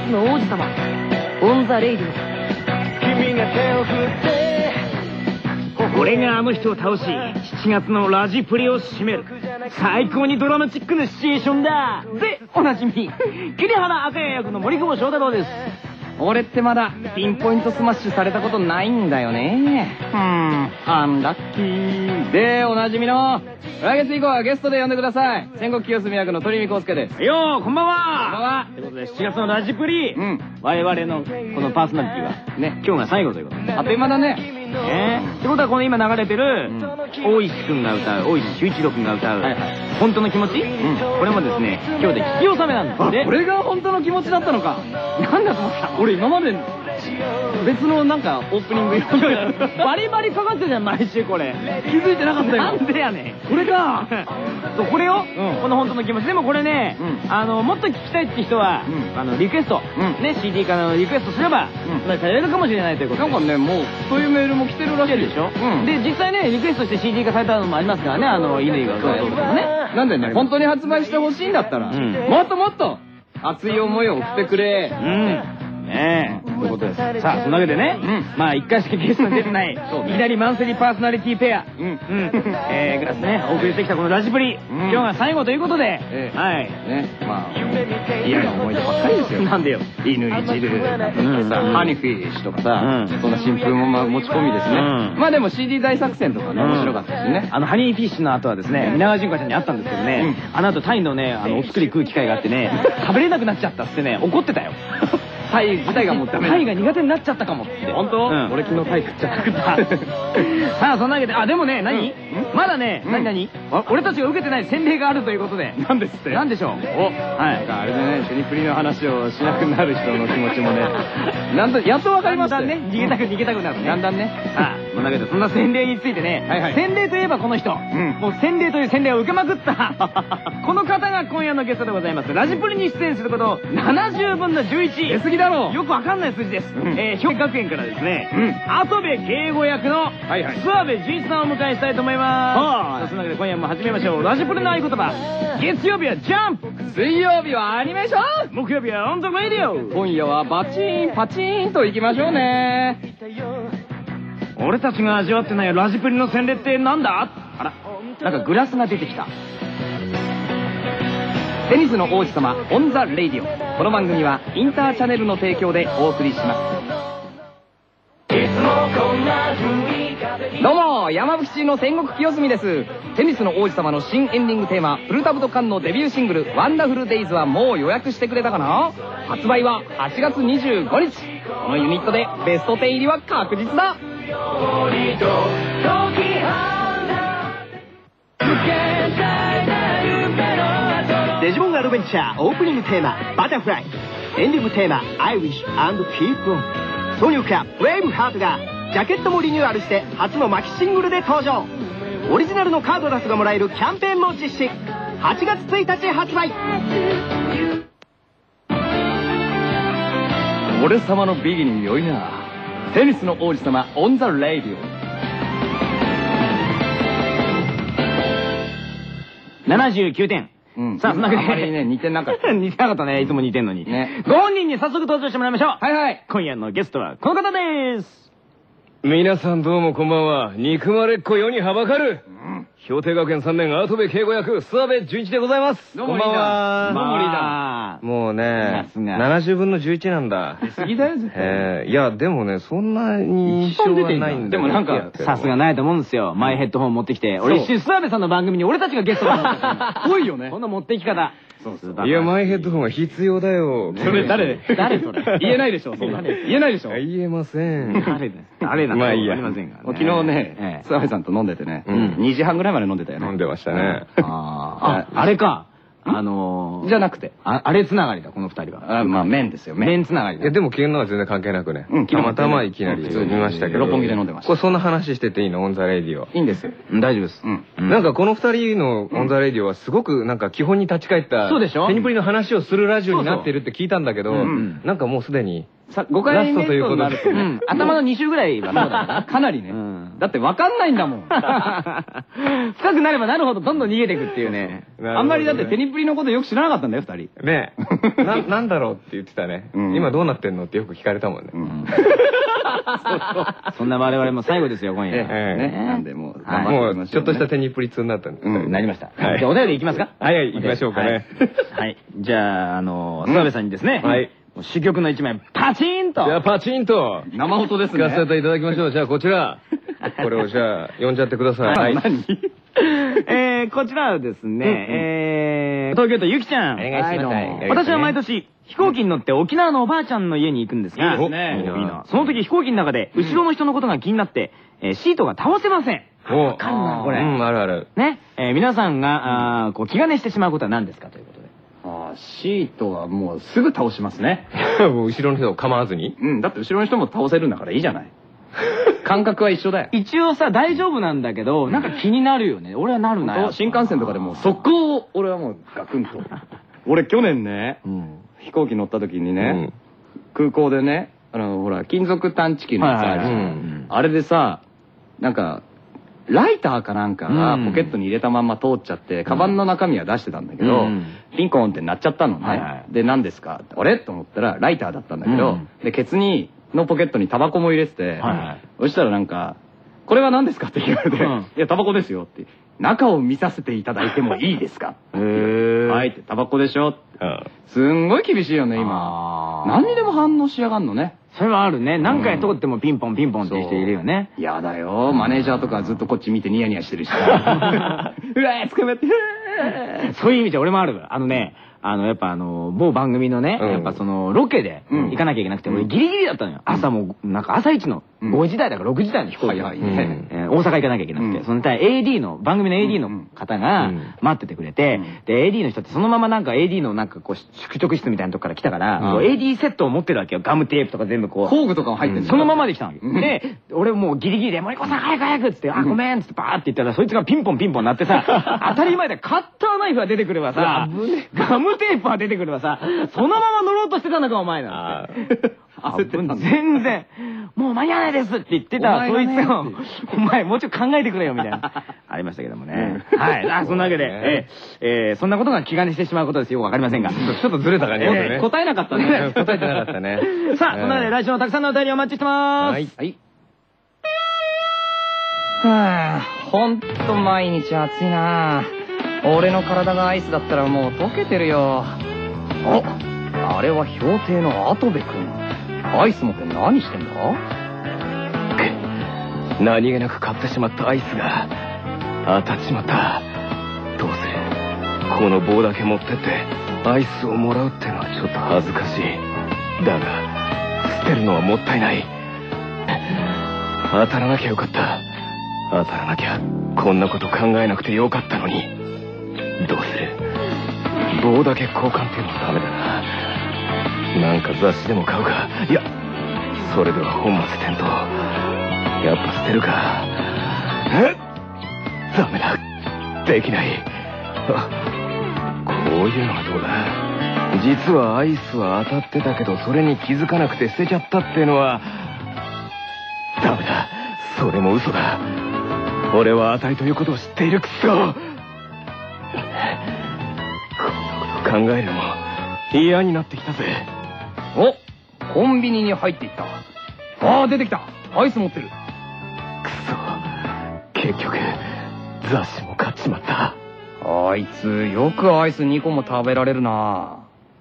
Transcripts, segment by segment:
スの王子様オンザレイディオ。俺があの人を倒し7月のラジプリを締める最高にドラマチックなシチュエーションだ。でおなじみ桐原赤谷役の森久保翔太郎です。 俺ってまだピンポイントスマッシュされたことないんだよね。アンラッキー。でおなじみの来月以降はゲストで呼んでください。戦国清澄役の鳥海浩介です。 よーこんばんは。 こんばんは。 ということで7月のラジプリ、我々のこのパーソナリティはね今日が最後ということであっという間だね。 ってことはこの今流れてる大石くんが歌う大石修一郎くんが歌う本当の気持ち、これもですね今日で聞き納めなんですね。 これが本当の気持ちだったのか。なんだと思った。俺今まで別のなんかオープニングバリバリかかってるじゃん毎週これ。 気づいてなかったよ。 なんでやねんこれか。 そうこれをこの本当の気持ちでもこれねもっと聞きたいって人はリクエストね CD からのリクエストすればされるかもしれないということで。 なんかねもうそういうメールも来てるらしいでしょ。 で実際ねリクエストして CD 化されたのもありますからね乾が歌うとかもね。 なんでね本当に発売してほしいんだったらもっともっと熱い思いを送ってくれ。 ねえ、ということです。さあ、そのわけでね、まあ、一回しかゲストに出てない、いきなりマンスリーパーソナリティペア、がですね、お送りしてきたこのラジプリ、今日が最後ということで、はい。ね、まあ、嫌な思い出ばっかりですよ。なんでよ。 犬いじる、ハニーフィッシュとかさ、そんな新風も持ち込みですね。まあでも CD 大作戦とかね、面白かったしね。 ハニーフィッシュの後はですね、皆川淳子ちゃんに会ったんですけどね、あの後タイのね、お作り食う機会があってね、食べれなくなっちゃったってね、怒ってたよ。 タイ自体がもうダメ。 タイが苦手になっちゃったかもって。 本当？俺昨日タイ食っちゃった。 さあそんなわけででもね何まだね何俺たちが受けてない洗礼があるということで。 なんですって。 なんでしょう。 はい。あれでねシュニプリの話をしなくなる人の気持ちもねなんとやっとわかりましたね。 逃げたくなるね。 だんだんね。 さあそんなわけでそんな洗礼についてね洗礼といえばこの人もう洗礼という洗礼を受けまくったこの方が今夜のゲストでございます。ラジプリに出演すること70分の11。 出過ぎだろう。 よくわかんない数字です。兵庫学園からですね跡部圭吾役の諏訪部純一さんをお迎えしたいと思います。そのわけで今夜も始めましょう。ラジプリの合言葉。月曜日はジャンプ、 水曜日はアニメーション、 木曜日はオンザラディオ。 今夜はバチーンパチーンといきましょうね。 俺たちが味わってないラジプリの洗礼ってなんだ。あらなんかグラスが出てきた。 テニスの王子様オンザレイディオ。この番組はインターチャネルの提供でお送りします。どうも山吹の戦国清澄です。テニスの王子様の新エンディングテーマプルタブトカンのデビューシングルワンダフルデイズはもう予約してくれたかな。発売は8月25日。このユニットでベスト10入りは確実だ。 デジモンアドベンチャーオープニングテーマバタフライ、エンディングテーマ I Wish and Keep On。 挿入歌ウェーブハートがジャケットもリニューアルして初のマキシングルで登場。オリジナルのカードダスがもらえるキャンペーンも実施。8月1日発売。 俺様のビギニ良いな。テニスの王子様オンザレイディオ。 79点。さあ、そんなわけで。 あまりね、似てなかった。 似てなかったね。いつも似てんのに。ね。ご本人に早速登場してもらいましょう。 はいはい。 今夜のゲストはこの方です。 皆さんどうもこんばんは。憎まれっ子世にはばかる。氷定学園3年跡部圭吾役諏訪部純一でございます。 どうもこんばんは。 どうもリーダー。もうね、70分の11なんだ。 出過ぎだよ絶対。 いやでもねそんなに印象はないんだ。 でもなんかさすがないと思うんですよ。マイヘッドホン持ってきて。俺一瞬諏訪部さんの番組に俺たちがゲストだと思ってた。 多いよね。 この持ってき方。 いやマイヘッドホンは必要だよ。 それ誰それ。言えないでしょ。言えないでしょ。 言えません。 誰なんかまあいいや。 ありませんが。 昨日ね諏訪部さんと飲んでてね2時半ぐらいまで飲んでたよね。 飲んでましたね。 あれか。 じゃなくてあれつながりだこの二人が。 まあ麺ですよ。 麺つながりだ。 いやでも昨日のは全然関係なくね。たまたまいきなり見ましたけど。 六本木で飲んでました。 これそんな話してていいのオンザレイディオ。 いいんですよ。 大丈夫です。 なんかこの二人のオンザレイディオはすごくなんか基本に立ち返ったそうでしょ。 テニプリの話をするラジオになってるって聞いたんだけど、なんかもうすでに 5回目となるとね頭の2週ぐらいはそうだかなりね。 だってわかんないんだもん。深くなればなるほどどんどん逃げていくっていうね。あんまりだってテニプリのことよく知らなかったんだよ、二人。 ねえ。なんだろうって言ってたね。今どうなってんのってよく聞かれたもんね。 そんな我々も最後ですよ、今夜。なんでもう、 もうちょっとしたテニプリ2になったんで。 なりました。じゃあお便りいきますか？ はい、行きましょうかね。 はい。じゃあ、諏訪部さんにですね。はい。珠玉の一枚、パチンと。 じゃあ、パチンと。 生音ですね。 聞かせていただきましょう。じゃあ、こちら。これをじゃあ、読んじゃってください。 何こちらはですね、東京都ゆきちゃん。お願いします。私は毎年、飛行機に乗って沖縄のおばあちゃんの家に行くんですが、いいな。その時飛行機の中で、後ろの人のことが気になって、シートが倒せません。わかるな、これ。 あるある。 ね。皆さんが、気兼ねしてしまうことは何ですかということで。シートはもうすぐ倒しますね。 もう後ろの人を構わずに？ だって後ろの人も倒せるんだからいいじゃない。感覚は一緒だよ。一応さ、大丈夫なんだけど、なんか気になるよね。俺はなるなよ。新幹線とかでも速攻を、俺はもうガクンと。俺去年ね、飛行機乗った時にね、空港でね、ほら、金属探知機のやつあるじゃん。あれでさ、なんか、ライターかなんかがポケットに入れたまんま通っちゃって、カバンの中身は出してたんだけど、ピンコーンって鳴っちゃったのね。で、何ですかあれと思ったら、ライターだったんだけど、で、ケツのポケットにタバコも入れてて、そしたらなんか、これは何ですかって言われて、いや、タバコですよって。中を見させていただいてもいいですかはいって、タバコでしょすんごい厳しいよね、今。何にでも反応しやがんのね。それはあるね。何回通ってもピンポンピンポンって人いるよね。やだよ。マネージャーとかずっとこっち見てニヤニヤしてるし。うわー、捕まって。そういう意味じゃ俺もある。やっぱ某番組のね、やっぱその、ロケで行かなきゃいけなくて、俺ギリギリだったのよ。朝も、なんか朝一の5時台だから6時台の飛行機で、大阪行かなきゃいけなくて、その番組の AD の方が待っててくれて、で、AD の人ってそのままなんか AD のなんかこう、宿直室みたいなとこから来たから、AD セットを持ってるわけよ。ガムテープとか全部こう。工具とかも入ってるそのままで来たのよ。で、俺もうギリギリで、森子さん早く早くっつって、あ、ごめんっつってバーって言ったら、そいつがピンポンピンポン鳴ってさ、当たり前でカッターナイフが出てくればさ、ガムテープが出てくればさ、そのまま乗ろうとしてたのか、お前な。焦ってた全然、もう間に合わないですって言ってた、そいつが、お前もうちょっと考えてくれよ、みたいな。ありましたけどもね。はい。そんなわけで、そんなことが気兼ねしてしまうことですよ。わかりませんが。ちょっとずれた感じですね。答えなかったね。 答えてなかったね。 さあ、そんなわけで来週もたくさんのお便りお待ちしてまーす。はい。はぁ、ほんと毎日暑いなぁ。俺の体がアイスだったらもう溶けてるよ。あれは氷帝の跡部くん。アイス持って何してんだ？ 何気なく買ってしまったアイスが当たっちまった。どうする？この棒だけ持ってってアイスをもらうってのはちょっと恥ずかしい。だが捨てるのはもったいない。当たらなきゃよかった。当たらなきゃこんなこと考えなくてよかったのに。どうする？棒だけ交換っていうのはダメだな。なんか雑誌でも買うか。いや、それでは本末転倒。やっぱ捨てるか。ダメだ。できない。こういうのはどうだ。実はアイスは当たってたけど、それに気づかなくて捨てちゃったっていうのは、ダメだ。それも嘘だ。俺は当たりということを知っている。くそ。こんなこと考えるのも嫌になってきたぜ。 お、コンビニに入っていった。ああ、出てきた。アイス持ってる。 くそ、結局雑誌も買っちまった。 あいつよくアイス2個も食べられるな。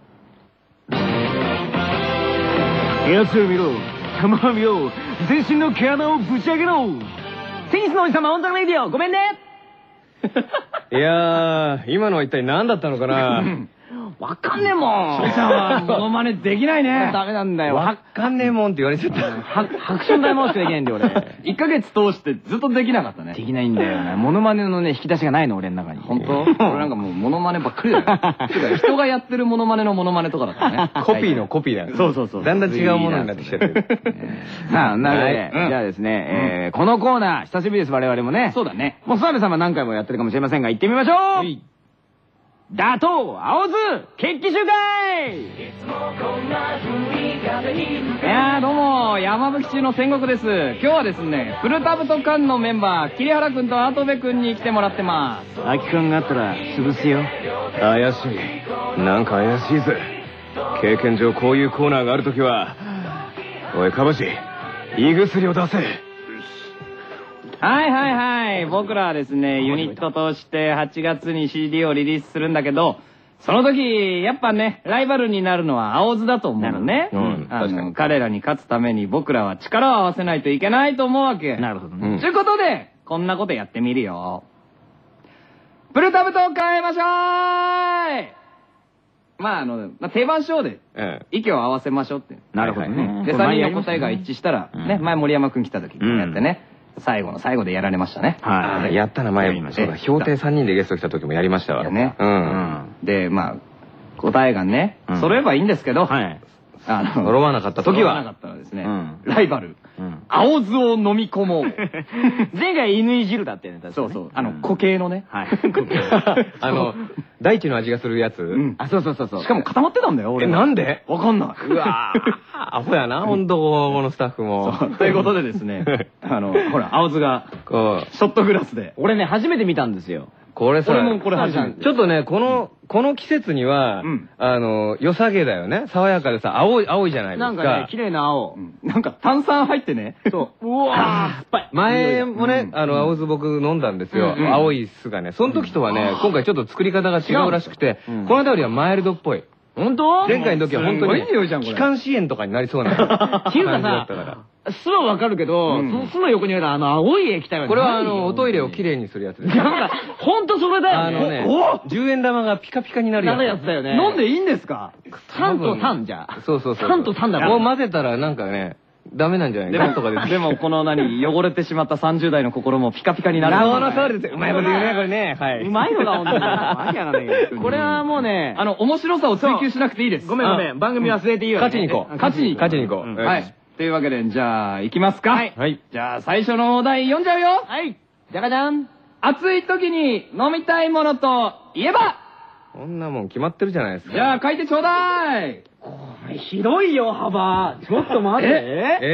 やつを見ろ、玉を見ろ、全身の毛穴をぶち上げろ。テニスのおじさまオンザレディオ、ごめんね。 いやー、今のは一体何だったのかな。 わかんねえもん。翔ちゃんはモノマネできないね。ダメなんだよ。 わかんねえもんって言われちゃった。 ハクション大魔王しかできないんだよ、俺。1ヶ月通してずっとできなかったね。できないんだよね。モノマネのね、引き出しがないの、俺の中に。本当？俺なんかもうモノマネばっかりだよ。人がやってるモノマネのモノマネとかだったね。 コピーのコピーだよ。 そうそうそう。 だんだん違うものになってきちゃってる。 さあ、なので、じゃあですね、このコーナー、久しぶりです、我々もね。そうだね。もう、諏訪部さんは何回もやってるかもしれませんが、行ってみましょう。 打倒青津決起集会。 いやーどうも、山吹中の戦国です。今日はですね、プルタブトカンのメンバー、桐原くんと跡部くんに来てもらってます。 空き缶があったら潰すよ。 怪しい。なんか怪しいぜ。経験上こういうコーナーがあるときは、おい、かばし、胃薬を出せ。 はいはいはい。僕らはですね、ユニットとして8月に CD をリリースするんだけど、その時、やっぱね、ライバルになるのは青津だと思うのね。 確かに。 彼らに勝つために僕らは力を合わせないといけないと思うわけ。 なるほどね。 ということで、こんなことやってみるよ。プルタブと変えましょう。まあ定番ショーで息を合わせましょうって。 なるほどね。 で、3人の答えが一致したら、ね、前森山くん来た時にやってね、最後の最後でやられましたね。 はい。やったな、前。そうだ、評定3人でゲスト来た時もやりましたわ。 ね。で、まあ、答えがね、揃えばいいんですけど、 揃わなかった時は、 揃わなかったらですね、ライバル、青酢を飲み込もう。 前回犬いじるだってね、確かに。 そうそう。固形のね。 はい。 大地の味がするやつ。 あ、そうそうそうそう。 しかも固まってたんだよ、俺。 なんでわかんない。 うわぁ、アホやな、ほんと、このスタッフも。 ということでですね、ほら、青酢が、 こう、 ショットグラスで。 俺ね、初めて見たんですよ。 これさ、 俺もこれ初めて。 ちょっとね、この季節には、良さげだよね。爽やかでさ、青いじゃないですか。 なんかね、綺麗な青。 なんか炭酸入ってね。 そう。うわぁ、酸っぱい。 前もね、青酢僕飲んだんですよ。青い酢がね。その時とはね、今回ちょっと作り方が違うらしくて、この間よりはマイルドっぽい。 本当？ 前回の時は本当に、気管支炎とかになりそうな。 っていうかさ、酢はわかるけど、その酢の横にある青い液体はこれはおトイレをきれいにするやつです。 なんか、ほんとそれだよね。 10円玉がピカピカになるなるやつだよね。 飲んでいいんですか？ 酸と酸じゃ。 そう。 酸と酸だから。 もう混ぜたらなんかね、ダメなんじゃないかとかです。 でもこの汚れてしまった30代の心もピカピカになる。 その通りですよ。うまいこと言うね、これね。はい。 うまいのだ、ほんとに。マジやなね。これはもうね、 面白さを追求しなくていいです。 ごめん。番組忘れていいよ。 勝ちに行こう。 勝ちに行こう。はい。というわけで、じゃあ、行きますか。はい。じゃあ、最初のお題読んじゃうよ。 はい。じゃかじゃん。 暑い時に飲みたいものといえば？ こんなもん決まってるじゃないですか。 じゃあ、書いてちょうだい。 これ広いよ、幅。ちょっと待って。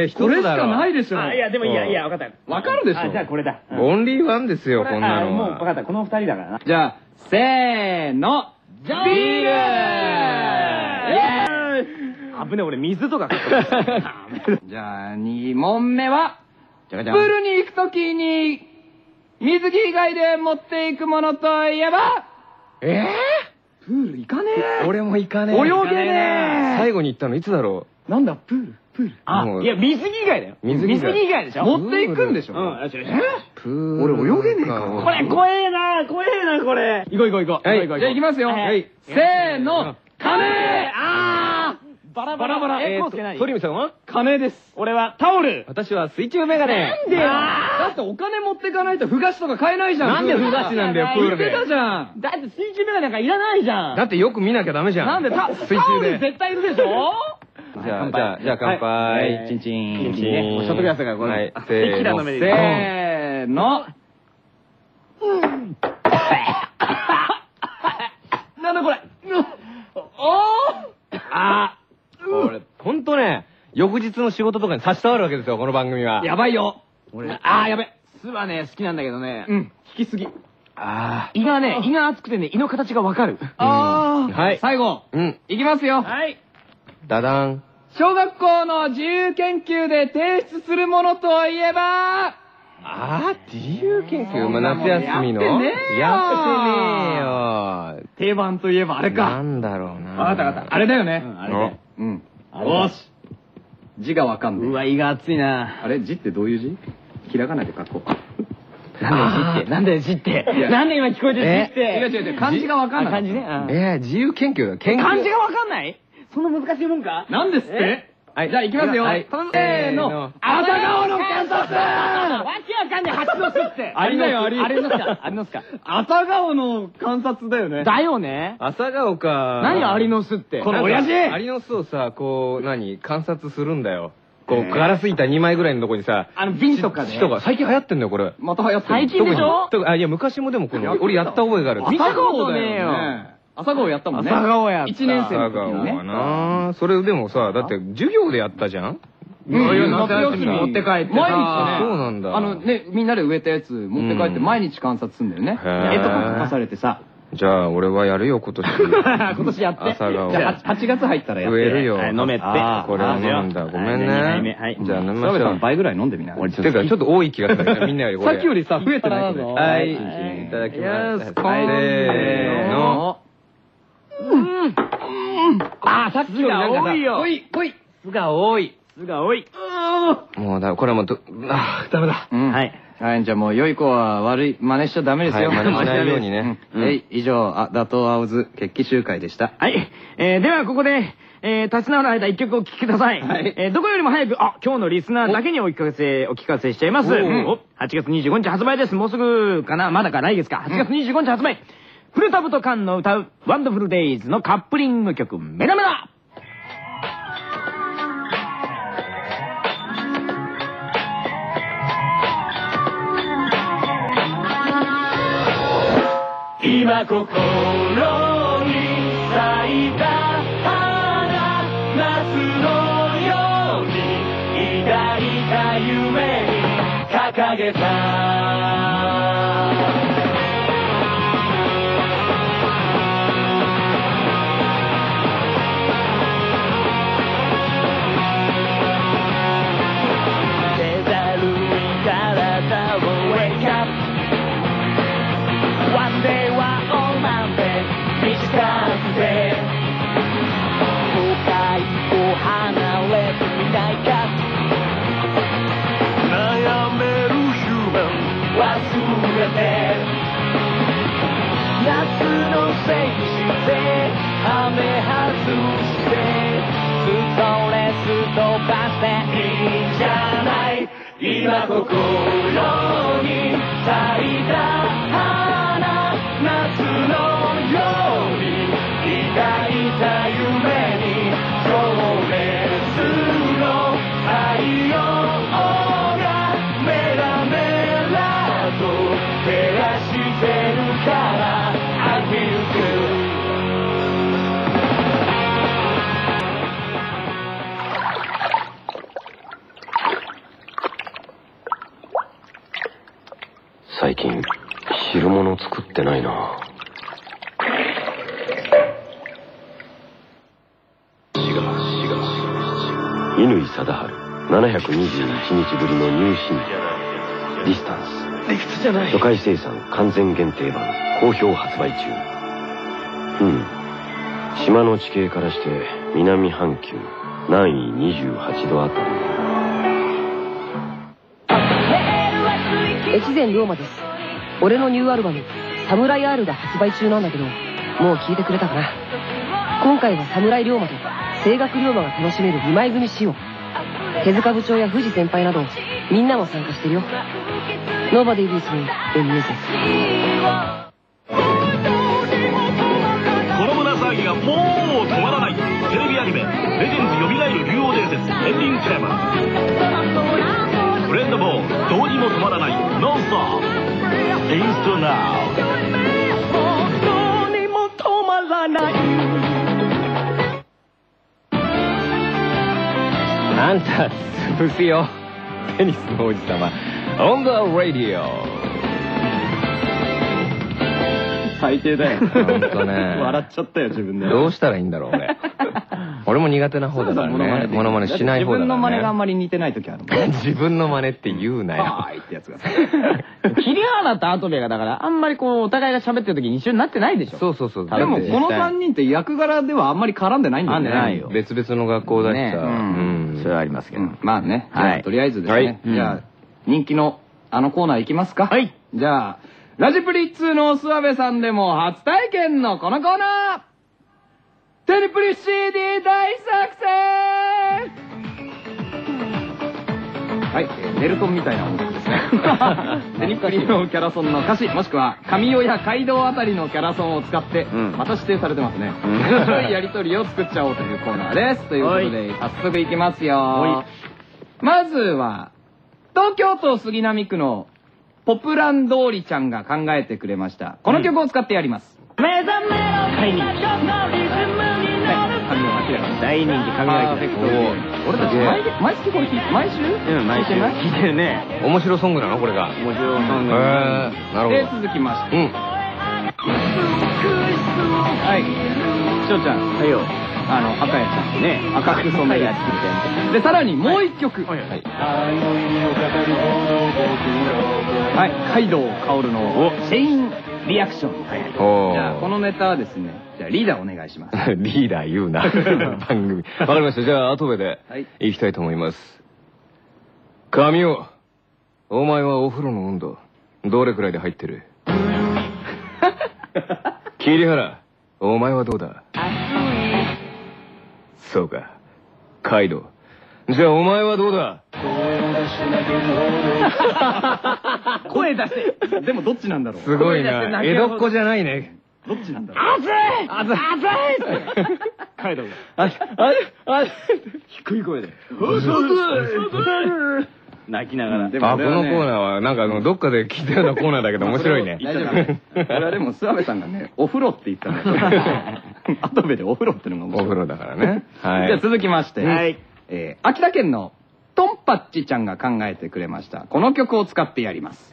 これしかないでしょ。 いや、でもいや、わかった。 わかるでしょ。 じゃあこれだ。 オンリーワンですよ、こんなのは。 もうわかった。この2人だからな。 じゃあ、せーの。ビール！イエーイ！ 危ね、俺水とかじゃあ、2問目は、 じゃかじゃん。 プールに行くときに、水着以外で持っていくものといえば？プール行かねえ。 俺も行かねえ。 泳げねえ。 最後に行ったのいつだろう。なんだ、プール。 あ、いや、水着以外だよ。水着以外でしょ。 持っていくんでしょ。 プール。 俺泳げねえか。 これ、怖えな、これ。 行こう。じゃあ行きますよ。せーの。金！ バラバラ。 鳥海さんは金です。 俺はタオル。 私は水中メガネ。 なんでよ。だってお金持ってかないとふ菓子とか買えないじゃん。 なんでふ菓子なんだよ、プールで。 言ってたじゃん。 だって水中メガネなんかいらないじゃん。 だってよく見なきゃダメじゃん。 なんでタオル絶対いるでしょ。 じゃあ乾杯。 チンチン。 ショットグラスがこれ。 せーの。なんだこれ。 これ、ほんとね、翌日の仕事とかに差し障るわけですよ、この番組は。 やばいよ。 やべ。酢はね、好きなんだけどね。 引きすぎ。 胃が熱くてね、胃の形がわかる。 はい。 最後。いきますよ。 はい。 ダダン。 小学校の自由研究で提出するものといえば？ 自由研究？夏休みの？ やってねえよ。 定番といえばあれか。 なんだろうな。 わかった。あれだよね。 あれね。 よし。字がわかんない。 うわ、胃が熱いな。 あれ字ってどういう字？ひらがなで書こう。 なんで字って。なんで今聞こえてる字って。 違う。漢字がわかんない。 漢字ね。 自由研究だ。 漢字がわかんない？そんな難しいもんか？ なんですって？はい、じゃあ行きますよ。せーの。朝顔の観察！ わけわかんない、蜂の巣って。 ありだよ、ありのすか。 朝顔の観察だよね。 だよね。 朝顔か。 何アリの巣って。 この親父！ アリの巣をさ、観察するんだよ。ガラス板2枚ぐらいのとこにさ、 瓶とかで。 最近流行ってんだよ、これ。 また流行ってる。 最近でしょ？ いや、昔もでも俺やった覚えがある。 見たことねえよ。 朝顔やったもんね。 朝顔やった。 1年生の朝顔時にね。 はな。それでもさ、だって授業でやったじゃん。 夏休み持って帰ってさ。 毎日ね。 そうなんだ。 みんなで植えたやつ持って帰って毎日観察するんだよね。 絵とか描かされてさ。 じゃあ俺はやるよ今年。 今年やって。 朝顔。 じゃあ8月入ったらやって。 植えるよ。 飲めって。 これは飲んだ。ごめんね。じゃあ飲みましょう。 倍ぐらい飲んでみな。 てかちょっと多い気がする。みんなより。 さっきよりさ、増えてないぞ。 はい。いただきます。せーの。 さっきよりなんか多いよ。 濃い。 酢が多い。 もうだ、これもダメだ。 はい。 はい、じゃあもう良い子は悪い真似しちゃダメですよ。 真似しないようにね。 以上、打倒青津決起集会でした。 はい。ではここで、立ち直る間一曲お聴きください。どこよりも早く、今日のリスナーだけにお聞かせしちゃいます。8月25日発売です。もうすぐかな、まだか来月か。8月25日発売。古田と菅の歌うワンダフルデイズのカップリング曲、メダメダ。今心に咲いた花、夏のように抱いた夢に掲げた。デザルに体をウェイクアップ。One day はオーマンで短くて都会を離れてみないか。悩めるヒューマン忘れて夏のせいにして羽外してストレス飛ばしていいんじゃない。今心に咲いた花、夏のように抱いた夢に情熱の太陽がメラメラと照らしてるから I feel good。 最近汁物作ってないな。乾貞治721日ぶりのニューシングルディスタンス初回生産完全限定版好評発売中。島の地形からして南半球南緯28度あたり。 越前龍馬です。俺のニューアルバムサムライ R が発売中なんだけど、もう聞いてくれたかな。今回は侍龍馬と声楽龍馬が楽しめる2枚組仕様。手塚部長や藤先輩などみんなも参加してるよ。Nobody with me in music。 この胸騒ぎがもう止まらない。テレビアニメ「レジェンズよみがえる竜王伝説」エンディングテーマフレンドボールどうにも止まらないノンストップインストナウどうにも止まらない。 あんた潰すよテニスの王子様 On the radio。 最低だよ。 ほんとね。 笑っちゃったよ、自分で。 どうしたらいいんだろう、俺。俺も苦手な方だからね。モノマネしない方だからね。 自分の真似があんまり似てない時あるもん。 自分の真似って言うなよ。 はいってやつが。 桐原と跡部がだからあんまりこうお互いが喋ってる時に一緒になってないでしょ。 そうそうそう。 でもこの3人って役柄ではあんまり絡んでないんだよね。 絡んでないよ。 別々の学校だしさ。 それはありますけど。 まあね。はい。とりあえずですね。じゃあ、人気のあのコーナーいきますか。 はい。 じゃあ、ラジプリッツの諏訪部さんでも初体験のこのコーナーテニプリ CD 大作戦。はい、ネルトンみたいな音楽ですね。テニプリのキャラソンの歌詞、もしくは神代や街道あたりのキャラソンを使って、また指定されてますね。面白いやりとりを作っちゃおうというコーナーです。ということで、早速いきますよ。まずは、東京都杉並区のポプラン通りちゃんが考えてくれました。この曲を使ってやります。 大人気神明。 俺たち毎月これ毎週毎週聞いてるね。面白ソングなのこれが。面白ソング。なるほど。 で続きまして。はい。しょうちゃん。はいよ。赤やちゃんね、赤く染めるやつみたいな。でさらにもう一曲。はい。海道薫のチェインリアクション。じゃあこのネタはですね、じゃあリーダーお願いします。 リーダー言うな。番組。わかりました。じゃあ後部で行きたいと思います。神尾、お前はお風呂の温度どれくらいで入ってる？桐原、お前はどうだ？そうか。カイド。じゃあお前はどうだ？ 声出せ。でもどっちなんだろう。 すごいな。江戸っ子じゃないね。 どっちなんだろう。熱い。カイドが。低い声で。泣きながら。 このコーナーはなんかどっかで聞いたようなコーナーだけど面白いね。 これはでも諏訪部さんがね、お風呂って言ったので、後部でお風呂ってのが面白い。 お風呂だからね。 じゃあ続きまして、秋田県のトンパッチちゃんが考えてくれました。この曲を使ってやります。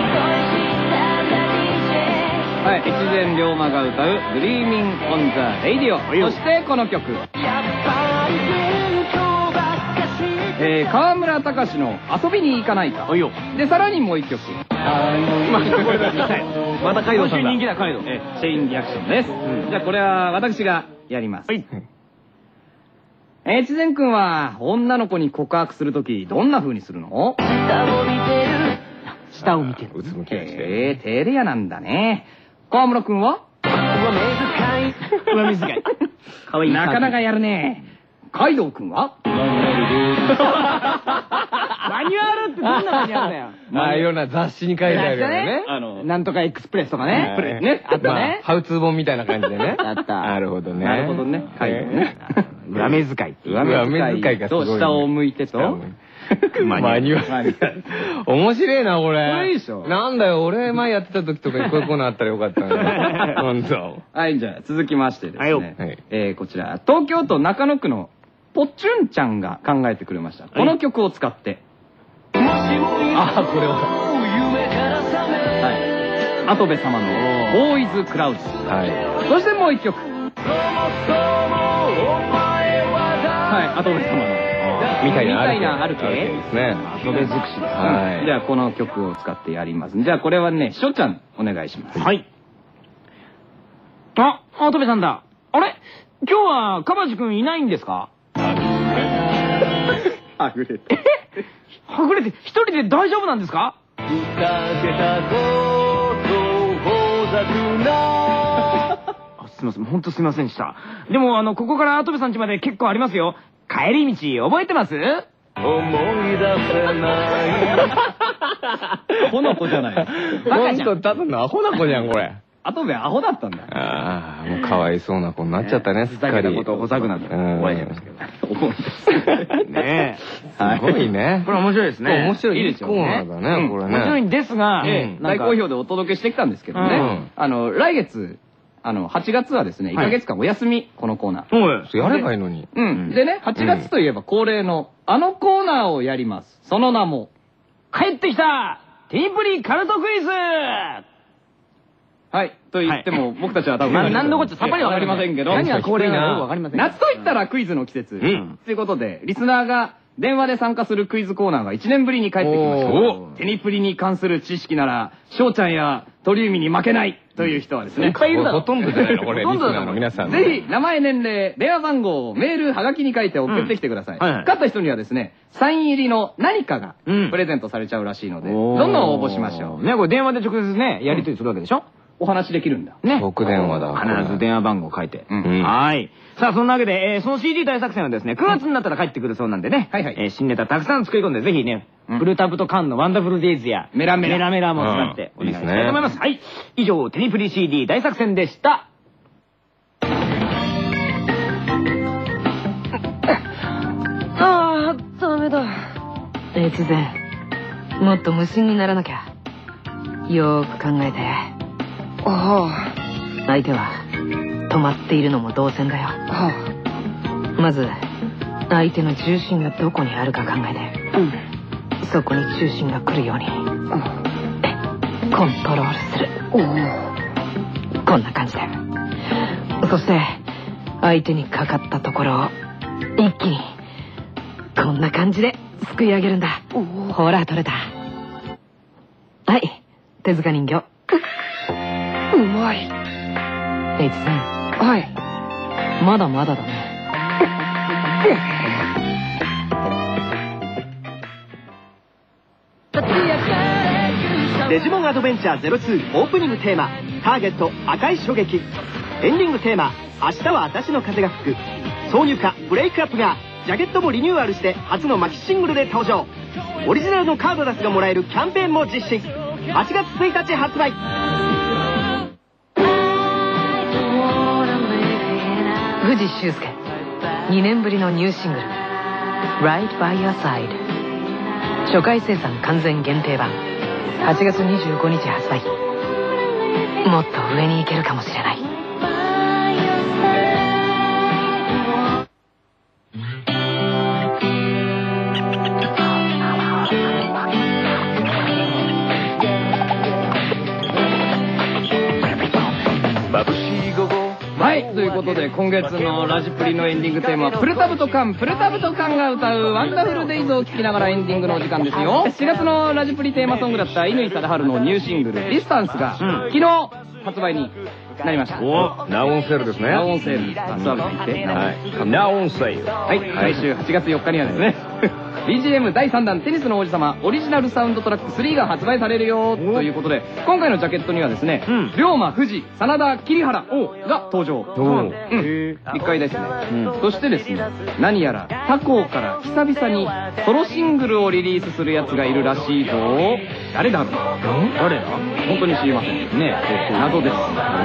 はい、越前龍馬が歌う「Dreaming on the Radio」。そしてこの曲。川村隆の遊びに行かないか。で、さらにもう一曲。 またカイドウさんだ。 人気だ、カイドウ。チェインリアクションです。じゃあこれは私がやります。越前くんは女の子に告白するときどんな風にするの？下を見てる。うつむき出して。照れ屋なんだね。川村くんは？上目遣い。かわいい。なかなかやるね。カイドウくんは？マニュアルってどんなマニュアルだよ。 いろんな雑誌に書いてあるよね。 なんとかエクスプレスとかね。ね、あったね。 ハウツー本みたいな感じでね。 あった。 なるほどね。 なるほどね。カイドウね。 上目遣い。上目遣いがすごい。 下を向いてと。 マニュアル。面白いな、これ。 これいいでしょ。 なんだよ、俺前やってた時とかにこういうコーナーあったらよかったね。ほんと。 はい、じゃあ続きましてですね。こちら、東京都中野区のぽっちゅんちゃんが考えてくれました。この曲を使って。これは。跡部様のボーイズクラウド。そしてもう一曲。はい、跡部様の。みたいなある系ですね。跡部尽くしです。じゃあこの曲を使ってやります。じゃあこれはね、しょちゃんお願いします。はい。あ、跡部さんだ。あれ？今日はかばじくんいないんですか？はぐれて。はぐれて一人で大丈夫なんですか？すみません、本当すみませんでした。でもここから跡部さん家まで結構ありますよ。帰り道覚えてます？思い出せない。ほの子じゃない。 ほんとただのアホな子じゃんこれ。 跡部アホだったんだ。 ああ、もうかわいそうな子になっちゃったね。すっかり。 ことをほざくなって覚えちゃいましたけど。ねえ。 すごいね。 これ面白いですね。 面白いコーナーだね、これね。 面白いんですが、大好評でお届けしてきたんですけどね。来月、8月はですね、1ヶ月間お休み、このコーナー。やればいいのに。 でね、8月といえば恒例のあのコーナーをやります。その名も、帰ってきたティープリカルトクイズ。はい。と言っても、僕たちは多分何のこっちゃさっぱりわかりませんけど、何が恒例なのかわかりません。夏と言ったらクイズの季節。ということで、リスナーが電話で参加するクイズコーナーが1年ぶりに帰ってきました。テニプリに関する知識なら、翔ちゃんや鳥海に負けないという人はですね。いっぱいいるだろ。ほとんどじゃないのこれ、リスナーの皆さん。ぜひ、名前、年齢、電話番号、メール、はがきに書いて送ってきてください。勝った人にはですね、サイン入りの何かがプレゼントされちゃうらしいので、どんどん応募しましょう。ね、これ電話で直接ね、やり取りするわけでしょ？お話できるんだ。ね。 特電話だ。 必ず電話番号書いて。はい。さあ、そんなわけで、その CD 大作戦はですね、9月になったら帰ってくるそうなんでね。はいはい。新ネタたくさん作り込んで、ぜひね、ブルータブとカンのワンダフルデイズや、メラメラも使ってお願いしたいと思います。はい。以上、テニプリ CD 大作戦でした。 ああ、ダメだ。越前、もっと無心にならなきゃ。よーく考えて。ああ、 相手は止まっているのも同然だよ。まず相手の重心がどこにあるか考えて、そこに中心が来るようにコントロールする。こんな感じで、そして相手にかかったところを一気にこんな感じですくい上げるんだ。ほら取れた。はい、手塚人形。うまい。エイチさん。はい。まだまだだね。 デジモンアドベンチャー02オープニングテーマターゲット赤い衝撃、エンディングテーマ明日は私の風が吹く、挿入歌ブレイクアップがジャケットもリニューアルして初のマキシングルで登場。オリジナルのカードダスがもらえるキャンペーンも実施。8月1日発売。 藤修介2年ぶりのニューシングル Right by Your Side 初回生産完全限定版8月25日発売。もっと上に行けるかもしれない。 はい、ということで今月のラジプリのエンディングテーマはプルタブトカンが歌うワンダフルデイズを聴きながらエンディングのお時間ですよ。4月のラジプリテーマソングだった乾貞治のニューシングル「ディスタンス」が昨日発売になりました。 ナオンセールですね。 ナオンセール。座ると言って。 はい。ナオンセール。 はい。来週8月4日にはですね、BGM 第3弾テニスの王子様オリジナルサウンドトラック3が発売されるよということで、今回のジャケットにはですね、龍馬、藤、真田、桐原が登場。一回ですね。そしてですね、何やら他校から久々にソロシングルをリリースするやつがいるらしいぞ。誰だろう。誰だ？本当に知りませんね。謎です。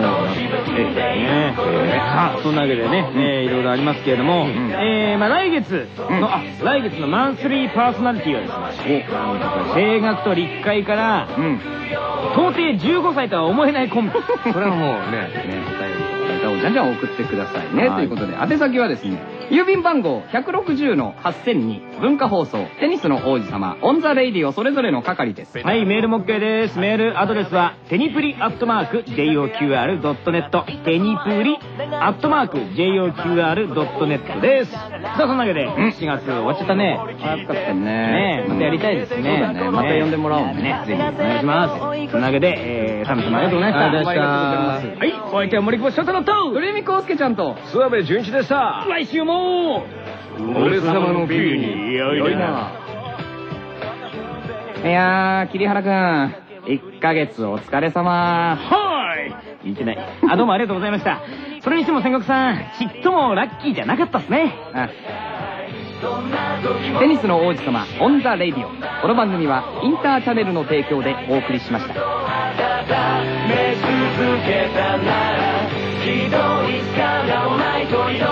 そんなわけでね、いろいろありますけれども、来月のマンスリーパーソナリティはですね、声楽と立会から、到底15歳とは思えないコンビ。 それはもうね、 歌をじゃんじゃん送ってくださいね。ということで、宛先はですね、郵便番号 160-8000 に文化放送テニスの王子様オンザレイディオそれぞれの係です。 はい、メールも OK です。メールアドレスはテニプリ@joqr.net テニプリ@joqr.net です。さあ、そんなわけで7月終わっちゃったね。 暑かったね。 またやりたいですね。 また呼んでもらおうね。 ぜひお願いします。そんなわけでサム様ありがとうございました。はい、お相手は森久保翔太郎と鳥海浩介ちゃんと諏訪部純一でした。 来週も俺様のビルに良いな。いやー、桐原くん1ヶ月お疲れ様。 言ってない。どうもありがとうございました。それにしても千石さん、ちっともラッキーじゃなかったっすね。 テニスの王子様オンザレイディオ。この番組はインターチャネルの提供でお送りしました。 目続けたならひどい力をないと